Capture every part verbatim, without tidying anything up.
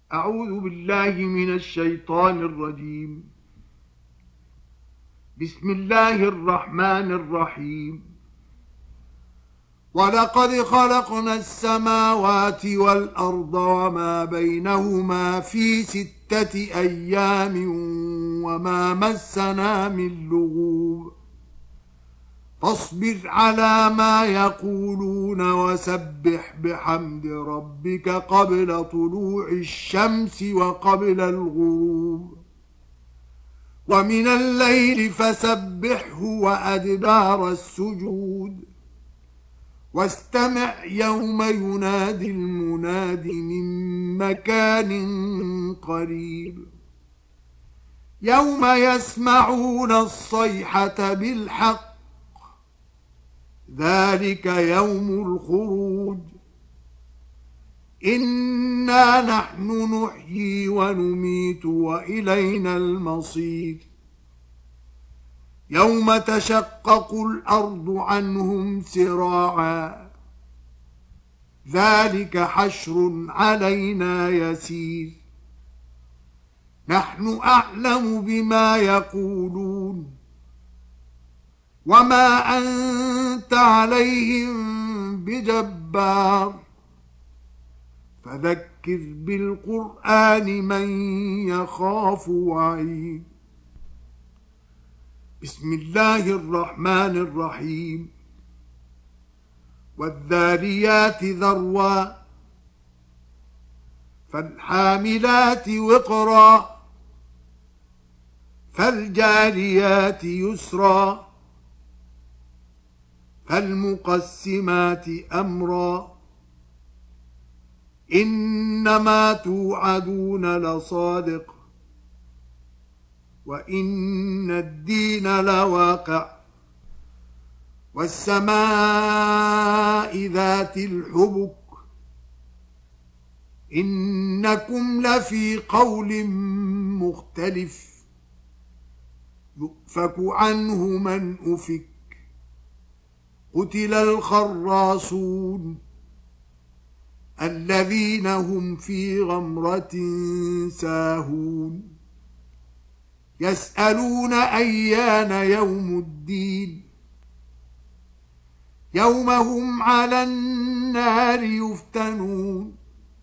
أعوذ بالله من الشيطان الرجيم. بسم الله الرحمن الرحيم. ولقد خلقنا السماوات والأرض وما بينهما في ستة أيام وما مسنا من لغوب فاصبر على ما يقولون وسبح بحمد ربك قبل طلوع الشمس وقبل الغروب ومن الليل فسبحه وأدبار السجود واستمع يوم ينادي المناد من مكان قريب يوم يسمعون الصيحة بالحق ذلك يوم الخروج إنا نحن نحيي ونميت وإلينا المصير يوم تشقق الأرض عنهم سراعا ذلك حشر علينا يسير نحن أعلم بما يقولون وما أنت عليهم بجبار فذكر بالقرآن من يخاف وعيد. بسم الله الرحمن الرحيم. والذاريات ذروا فالحاملات وقرا فالجاريات يسرا فالمقسمات أمرا إنما توعدون لصادق وإن الدين لواقع والسماء ذات الحبك إنكم لفي قول مختلف يؤفك عنه من أفك قتل الخراصون الذين هم في غمرة ساهون يسألون أيان يوم الدين يوم هم على النار يفتنون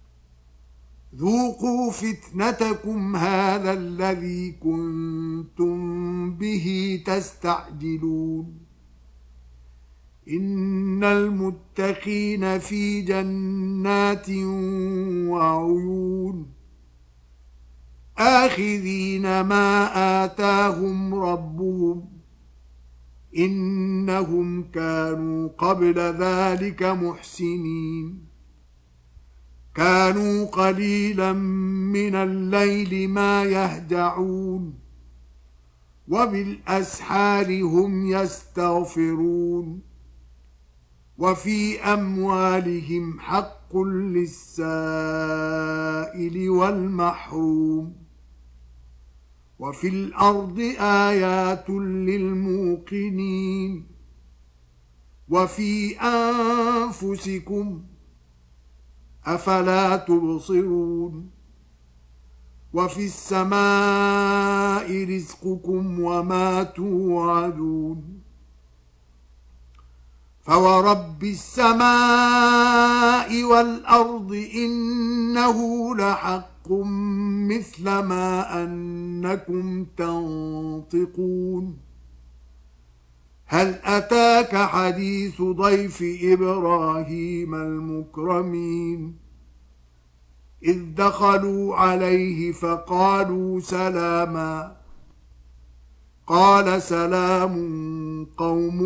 ذوقوا فتنتكم هذا الذي كنتم به تستعجلون إن المتقين في جنات وعيون آخذين ما آتاهم ربهم إنهم كانوا قبل ذلك محسنين كانوا قليلا من الليل ما يهجعون وبالأسحار هم يستغفرون وفي أموالهم حق للسائل والمحروم وفي الأرض آيات للموقنين وفي أنفسكم أفلا تبصرون وفي السماء رزقكم وما توعدون فورب السماء والأرض إنه لحق مثل ما أنكم تنطقون هل أتاك حديث ضيف إبراهيم المكرمين إذ دخلوا عليه فقالوا سلاما قال سلام قوم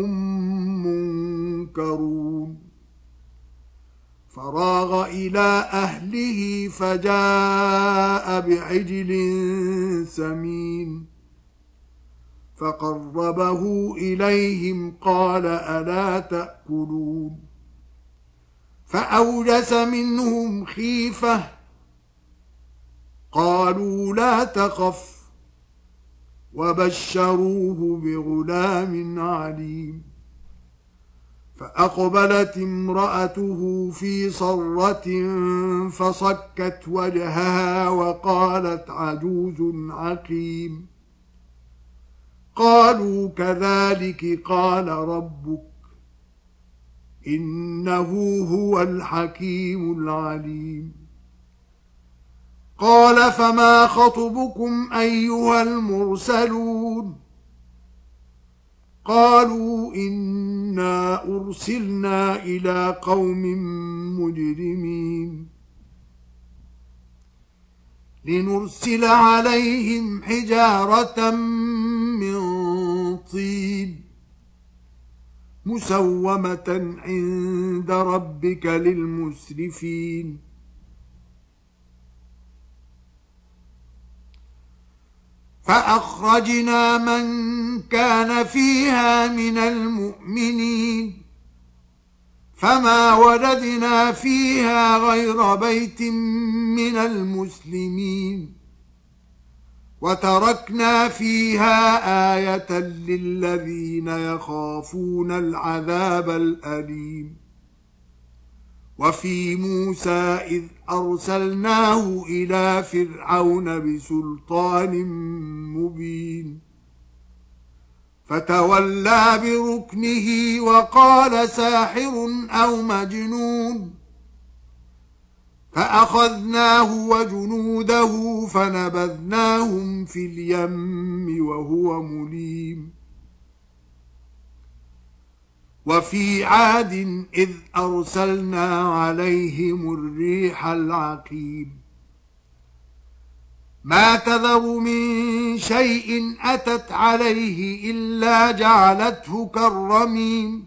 منكرون فراغ إلى أهله فجاء بعجل سمين فقربه إليهم قال ألا تأكلون فأوجس منهم خيفة قالوا لا تخف وبشروه بغلام عليم فأقبلت امرأته في صرة فصكت وجهها وقالت عجوز عقيم. قالوا كذلك قال ربك إنه هو الحكيم العليم. قال فما خطبكم أيها المرسلون؟ قالوا إنا أرسلنا إلى قوم مجرمين لنرسل عليهم حجارة من طين مسومة عند ربك للمسرفين. فأخرجنا من كان فيها من المؤمنين فما وجدنا فيها غير بيت من المسلمين وتركنا فيها آية للذين يخافون العذاب الأليم. وفي موسى إذ أرسلناه إلى فرعون بسلطان مبين فتولى بركنه وقال ساحر أو مجنون فأخذناه وجنوده فنبذناهم في اليم وهو مليم. وفي عاد إذ أرسلنا عليهم الريح العقيم ما تذر من شيء أتت عليه إلا جعلته كالرميم.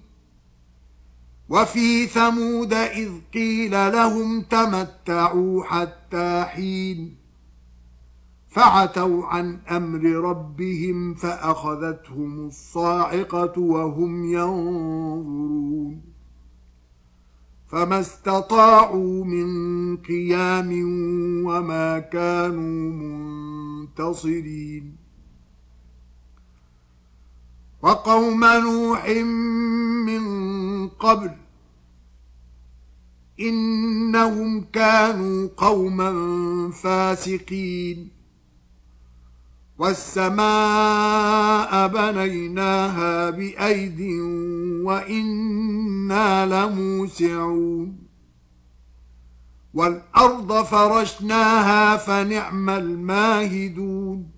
وفي ثمود إذ قيل لهم تمتعوا حتى حين فعتوا عن أمر ربهم فأخذتهم الصاعقة وهم ينظرون فما استطاعوا من قيام وما كانوا منتصرين. وقوم نوح من قبل إنهم كانوا قوما فاسقين. والسماء بنيناها بأيد وإنا لموسعون والأرض فرشناها فنعم الماهدون.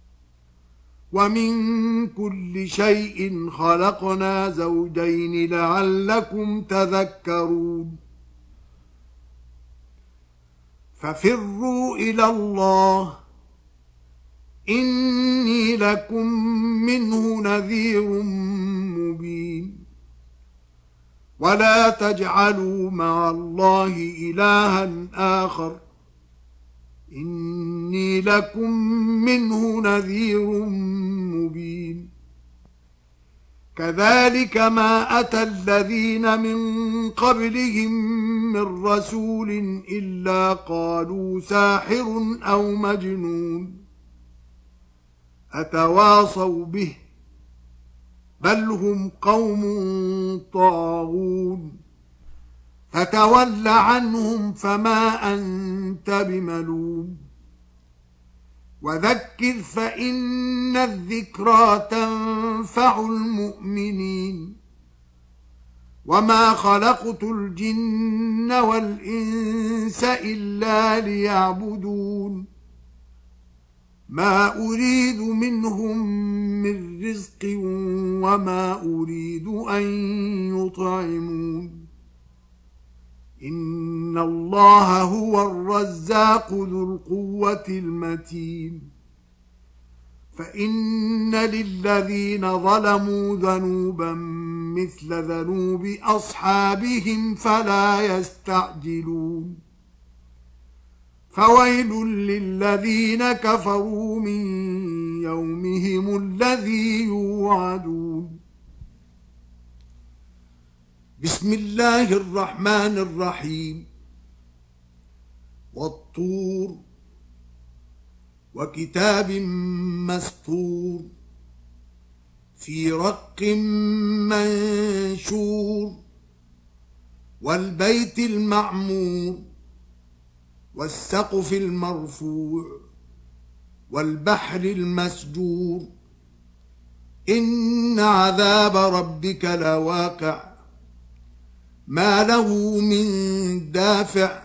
ومن كل شيء خلقنا زوجين لعلكم تذكرون. ففروا إلى الله إني لكم منه نذير مبين. ولا تجعلوا مع الله إلها آخر إني لكم منه نذير مبين. كذلك ما أتى الذين من قبلهم من رسول إلا قالوا ساحر أو مجنون أتواصوا به بل هم قوم طاغون. فتول عنهم فما أنت بملوم وذكر فإن الذكرى تنفع المؤمنين. وما خلقت الجن والإنس إلا ليعبدون ما أريد منهم من رزق وما أريد أن يطعمون إن الله هو الرزاق ذو القوة المتين. فإن للذين ظلموا ذنوبا مثل ذنوب أصحابهم فلا يستعجلون. فويل للذين كفروا من يومهم الذي يوعدون. بسم الله الرحمن الرحيم. والطور وكتاب مسطور في رق منشور والبيت المعمور والسقف المرفوع والبحر المسجور إن عذاب ربك لواقع ما له من دافع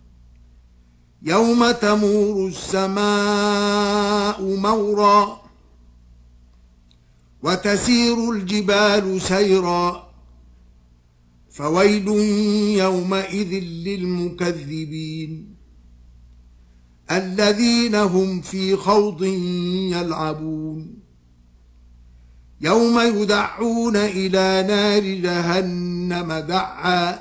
يوم تمور السماء مورا وتسير الجبال سيرا فويل يومئذ للمكذبين الذين هم في خوض يلعبون يوم يدعون إلى نار جهنم دعا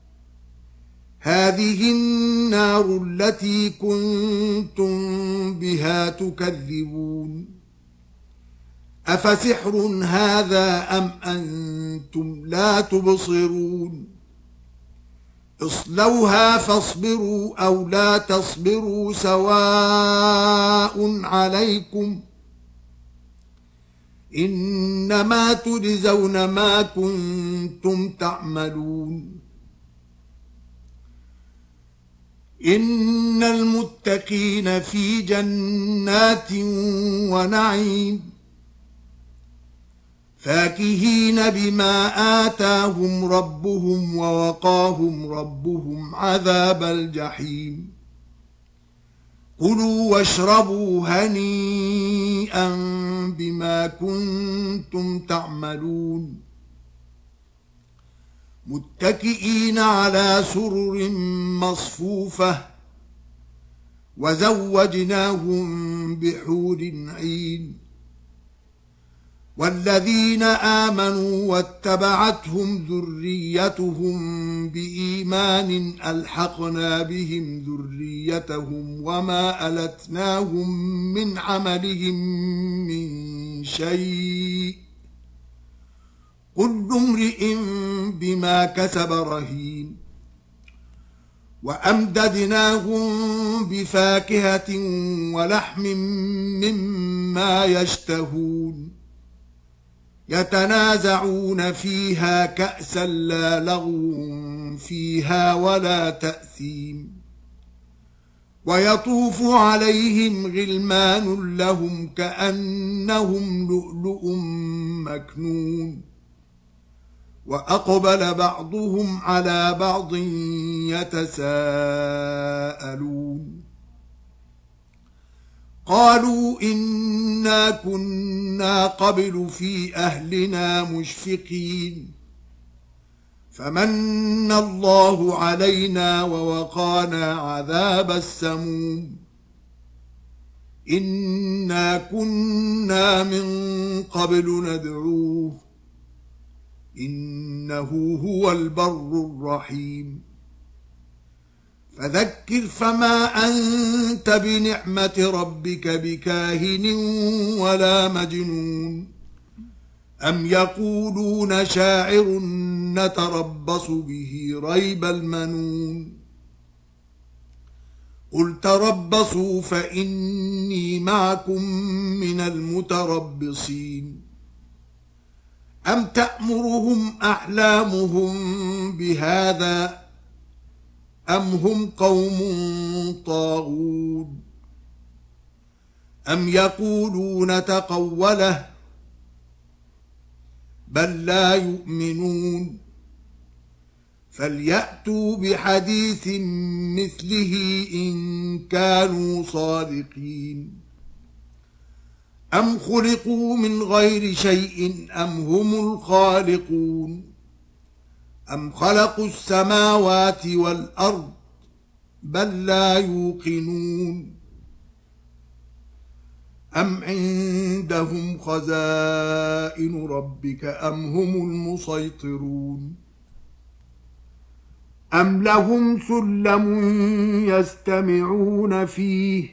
هذه النار التي كنتم بها تكذبون أفسحر هذا أم أنتم لا تبصرون اصلوها فاصبروا أو لا تصبروا سواء عليكم إنما تجزون ما كنتم تعملون إن المتقين في جنات ونعيم فاكهين بما آتاهم ربهم ووقاهم ربهم عذاب الجحيم كلوا واشربوا هنيئا بما كنتم تعملون متكئين على سرر مصفوفة وزوجناهم بحور عين والذين آمنوا واتبعتهم ذريتهم بإيمان ألحقنا بهم ذريتهم وما ألتناهم من عملهم من شيء كل امرئ بما كسب رهين وأمددناهم بفاكهة ولحم مما يشتهون يتنازعون فيها كأسا لا لغو فيها ولا تأثيم ويطوف عليهم غلمان لهم كأنهم لؤلؤ مكنون وأقبل بعضهم على بعض يتساءلون قالوا إنا كنا قبل في أهلنا مشفقين فمن الله علينا ووقانا عذاب السموم إنا كنا من قبل ندعوه إنه هو البر الرحيم فذكر فما أنت بنعمة ربك بكاهن ولا مجنون أم يقولون شاعر نتربص به ريب المنون قل تربصوا فإني معكم من المتربصين أم تأمرهم أحلامهم بهذا أم هم قوم طاغون أم يقولون تقوله بل لا يؤمنون فليأتوا بحديث مثله إن كانوا صادقين أم خلقوا من غير شيء أم هم الخالقون أم خلقوا السماوات والأرض بل لا يوقنون أم عندهم خزائن ربك أم هم المسيطرون أم لهم سلم يستمعون فيه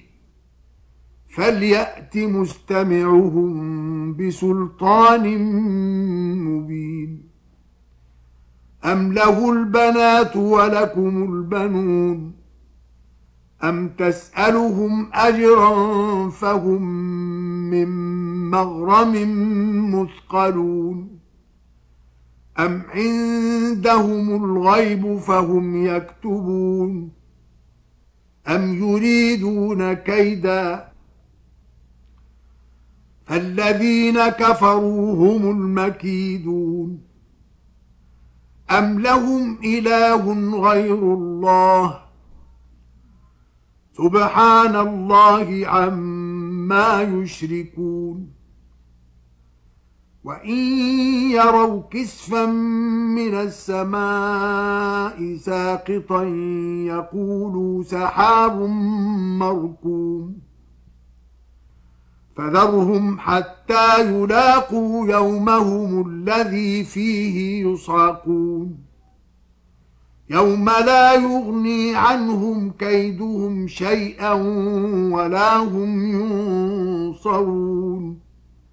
فليأت مستمعهم بسلطان مبين أم له البنات ولكم البنون أم تسألهم أجرا فهم من مغرم مثقلون أم عندهم الغيب فهم يكتبون أم يريدون كيدا فالذين كفروا هم المكيدون أم لهم إله غير الله سبحان الله عما يشركون وإن يروا كسفا من السماء ساقطا يقولوا سحاب مركوم فذرهم حتى يلاقوا يومهم الذي فيه يصعقون يوم لا يغني عنهم كيدهم شيئا ولا هم ينصرون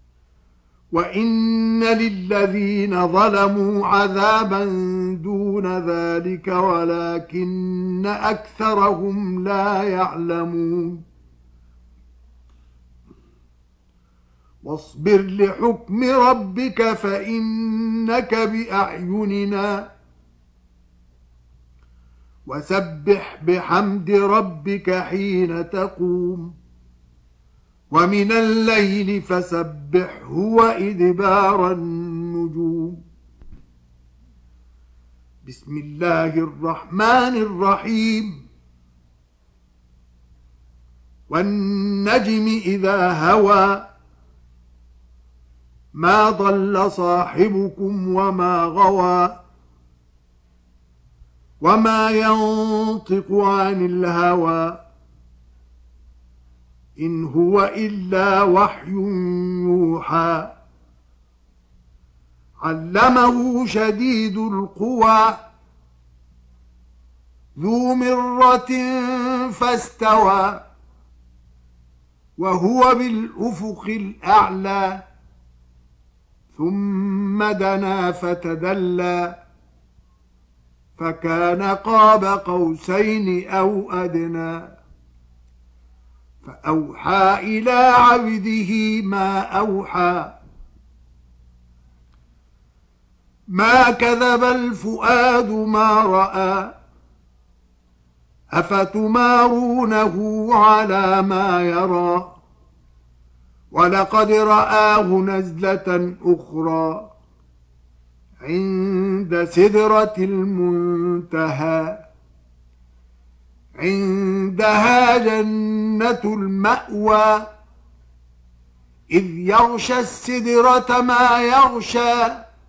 وإن للذين ظلموا عذابا دون ذلك ولكن أكثرهم لا يعلمون واصبر لحكم ربك فإنك بأعيننا وسبح بحمد ربك حين تقوم ومن الليل فسبحه وإدبار النجوم بسم الله الرحمن الرحيم والنجم إذا هوى ما ضل صاحبكم وما غوى وما ينطق عن الهوى إن هو إلا وحي يوحى علمه شديد القوى ذو مرة فاستوى وهو بالأفق الأعلى ثم دنا فتدلى فكان قاب قوسين أو أدنى فأوحى إلى عبده ما أوحى ما كذب الفؤاد ما رأى أفتمارونه على ما يرى ولقد رآه نزلة أخرى عند سدرة المنتهى عندها جنة المأوى إذ يغشى السدرة ما يغشى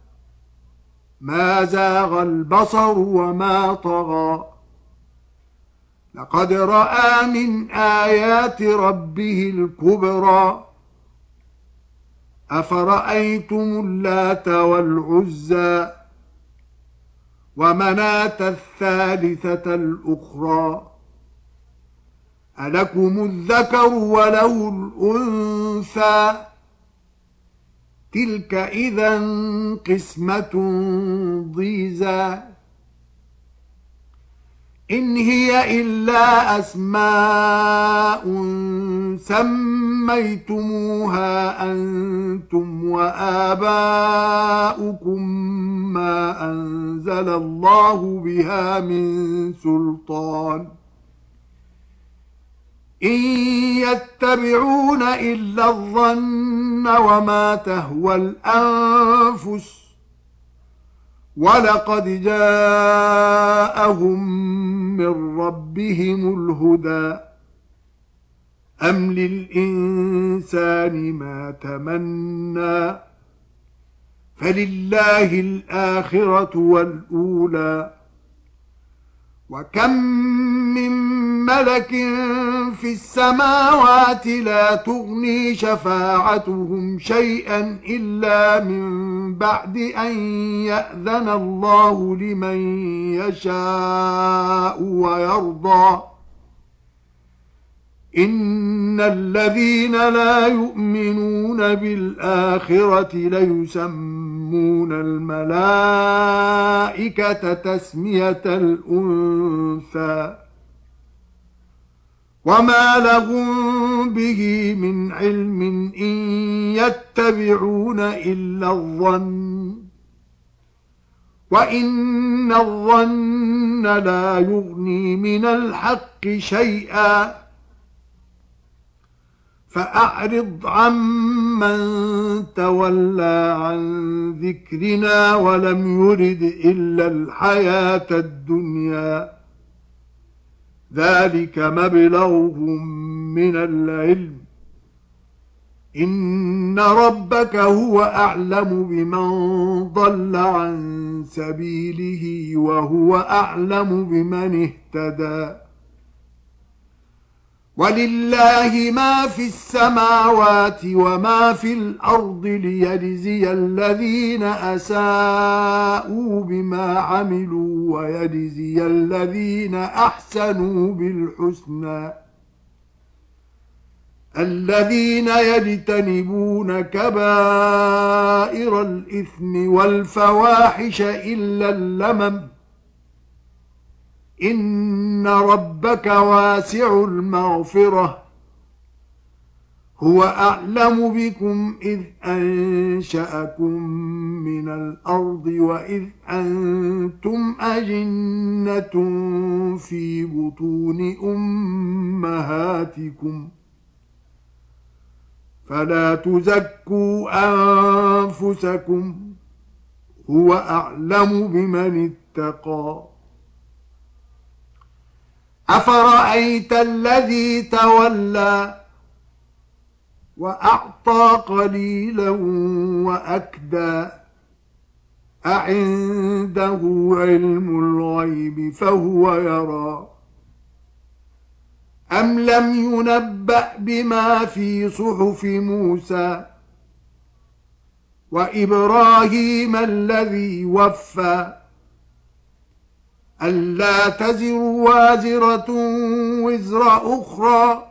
ما زاغ البصر وما طغى لقد رأى من آيات ربه الكبرى أفرأيتم اللات والعزى ومناة الثالثة الأخرى ألكم الذكر وله الأنثى تلك إذا قسمة ضيزى إن هي إلا أسماء سميتموها أنتم وآباؤكم ما أنزل الله بها من سلطان إن يتبعون إلا الظن وما تهوى الأنفس ولقد جاءهم من ربهم الهدى أم للإنسان ما تمنى فلله الآخرة والأولى وكم من ملك في السماوات لا تغني شفاعتهم شيئا إلا من بعد أن يأذن الله لمن يشاء ويرضى إن الذين لا يؤمنون بالآخرة ليسمون الملائكة تسمية الأنثى وما لهم به من علم إن يتبعون إلا الظن وإن الظن لا يغني من الحق شيئا فأعرض عمن تولى عن ذكرنا ولم يرد إلا الحياة الدنيا ذلك مبلغهم من العلم إن ربك هو أعلم بمن ضل عن سبيله وهو أعلم بمن اهتدى ولله ما في السماوات وما في الأرض ليجزي الذين أساءوا بما عملوا ويجزي الذين أحسنوا بالحسنى الذين يجتنبون كبائر الإثم والفواحش إلا اللمم إن ربك واسع المغفرة هو أعلم بكم إذ أنشأكم من الأرض وإذ أنتم أجنة في بطون أمهاتكم فلا تزكوا أنفسكم هو أعلم بمن اتقى أفرأيت الذي تولى وأعطى قليلا وأكدى أعنده علم الغيب فهو يرى أم لم ينبأ بما في صحف موسى وإبراهيم الذي وفى ألا تزر وازرة وزر أخرى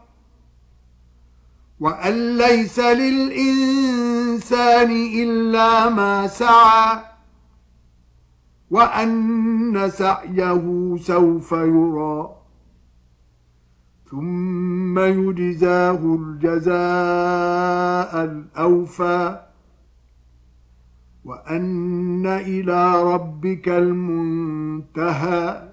وأن ليس للإنسان إلا ما سعى وأن سعيه سوف يرى ثم يجزاه الجزاء الأوفى وأن إلى ربك المنتهى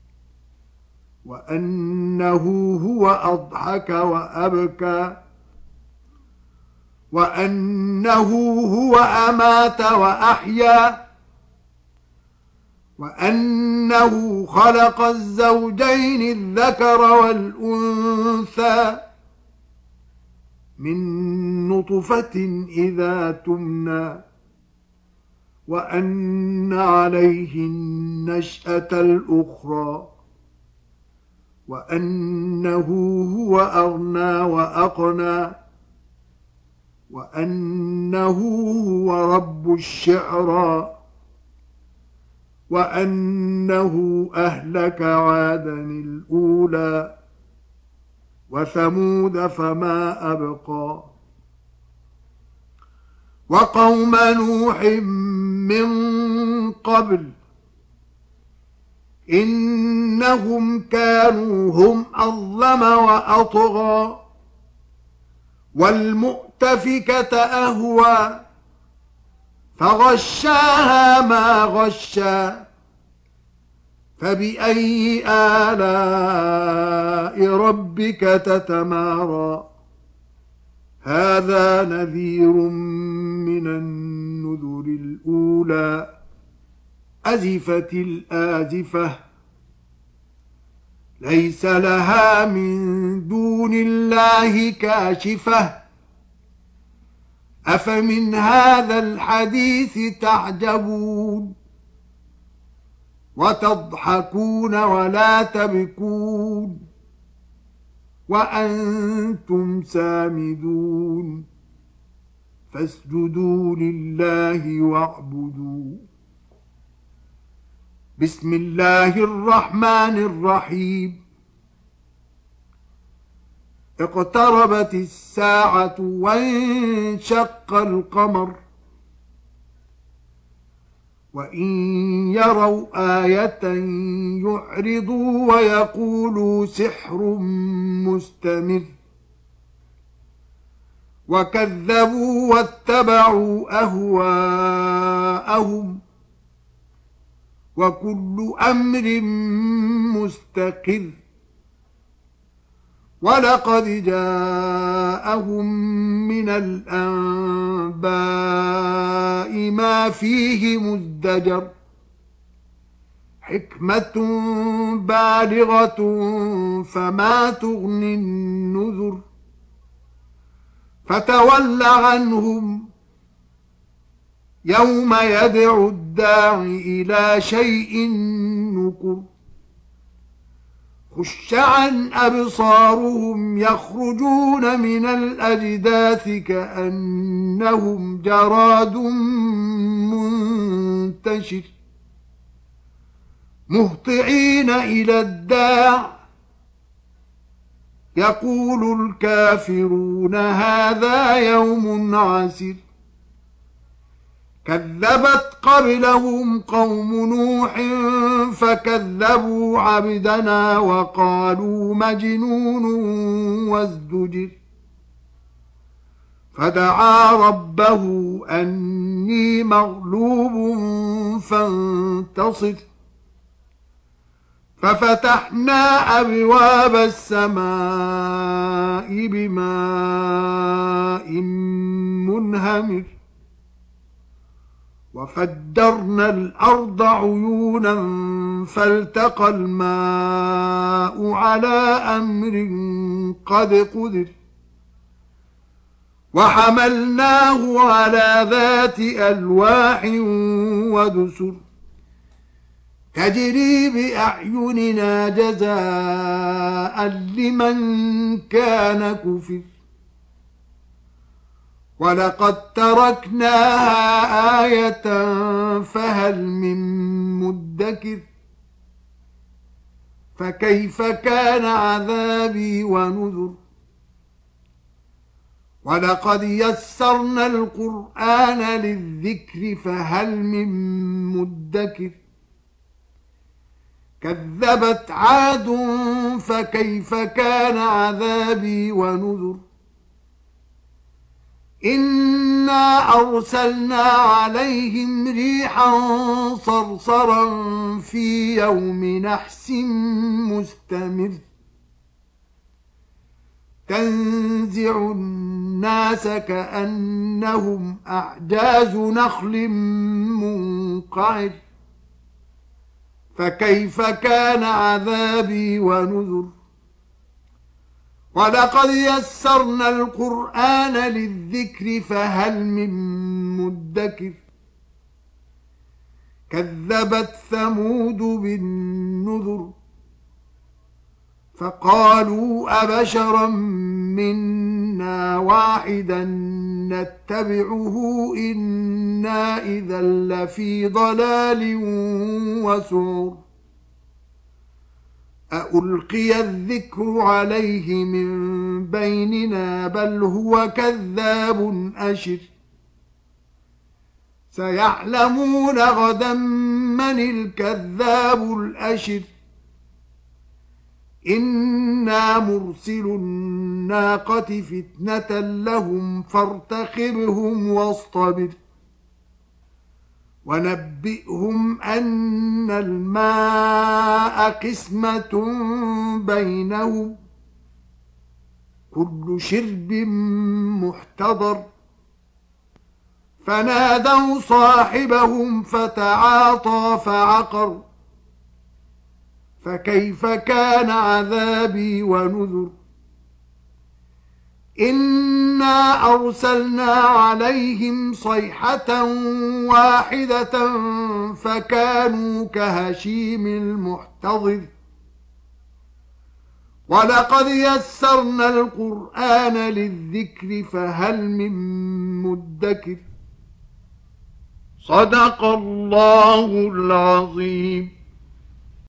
وأنه هو أضحك وأبكى وأنه هو أمات وأحيا وأنه خلق الزوجين الذكر والأنثى من نطفة إذا تمنى وأن عليه النشأة الأخرى وأنه هو أغنى وأقنى وأنه هو رب الشعرى وأنه أهلك عادا الأولى وثمود فما أبقى وقوم نوح من قبل إنهم كانوا هم أظلم وأطغى والمؤتفكة أهوى فغشاها ما غشا فبأي آلاء ربك تتمارى هذا نذير من النذر الأولى أزفت الآزفة ليس لها من دون الله كاشفة أفمن هذا الحديث تعجبون وتضحكون ولا تبكون وأنتم سامدون فاسجدوا لله واعبدوا بسم الله الرحمن الرحيم اقتربت الساعة وانشق القمر وإن يروا آية يعرضوا ويقولوا سحر مستمر وكذبوا واتبعوا أهواءهم وكل أمر مستقر ولقد جاءهم من الأنباء ما فيه مزدجر حكمة بالغة فما تغني النذر فتول عنهم يوم يدعو الداع إلى شيء نكر خش عن أبصارهم يخرجون من الأجداث كأنهم جراد منتشر مهطعين إلى الداع يقول الكافرون هذا يوم عسر كذبت قبلهم قوم نوح فكذبوا عبدنا وقالوا مجنون وازدجر فدعا ربه أني مغلوب فانتصر ففتحنا أبواب السماء بماء منهمر وفجرنا الأرض عيونا فالتقى الماء على أمر قد قدر وحملناه على ذات ألواح ودسر تجري بأعيننا جزاء لمن كان كفر ولقد تركناها آية فهل من مدكر فكيف كان عذابي ونذر ولقد يسرنا القرآن للذكر فهل من مدكر كذبت عاد فكيف كان عذابي ونذر إنا أرسلنا عليهم ريحا صرصرا في يوم نحس مستمر تنزع الناس كأنهم أعجاز نخل منقعر فكيف كان عذابي ونذر ولقد يسرنا القرآن للذكر فهل من مدكر كذبت ثمود بالنذر فقالوا أبشرا منا واحدا نتبعه إنا إذا لفي ضلال وسعر أألقي الذكر عليه من بيننا بل هو كذاب أشر سيعلمون غدا من الكذاب الأشر إنا مرسل الناقة فتنة لهم فارتقبهم واصطبر ونبئهم أن الماء قسمة بينهم كل شرب محتضر فنادوا صاحبهم فتعاطى فعقر فكيف كان عذابي ونذر إنا أرسلنا عليهم صيحة واحدة فكانوا كهشيم المحتضر ولقد يسرنا القرآن للذكر فهل من مدكر صدق الله العظيم.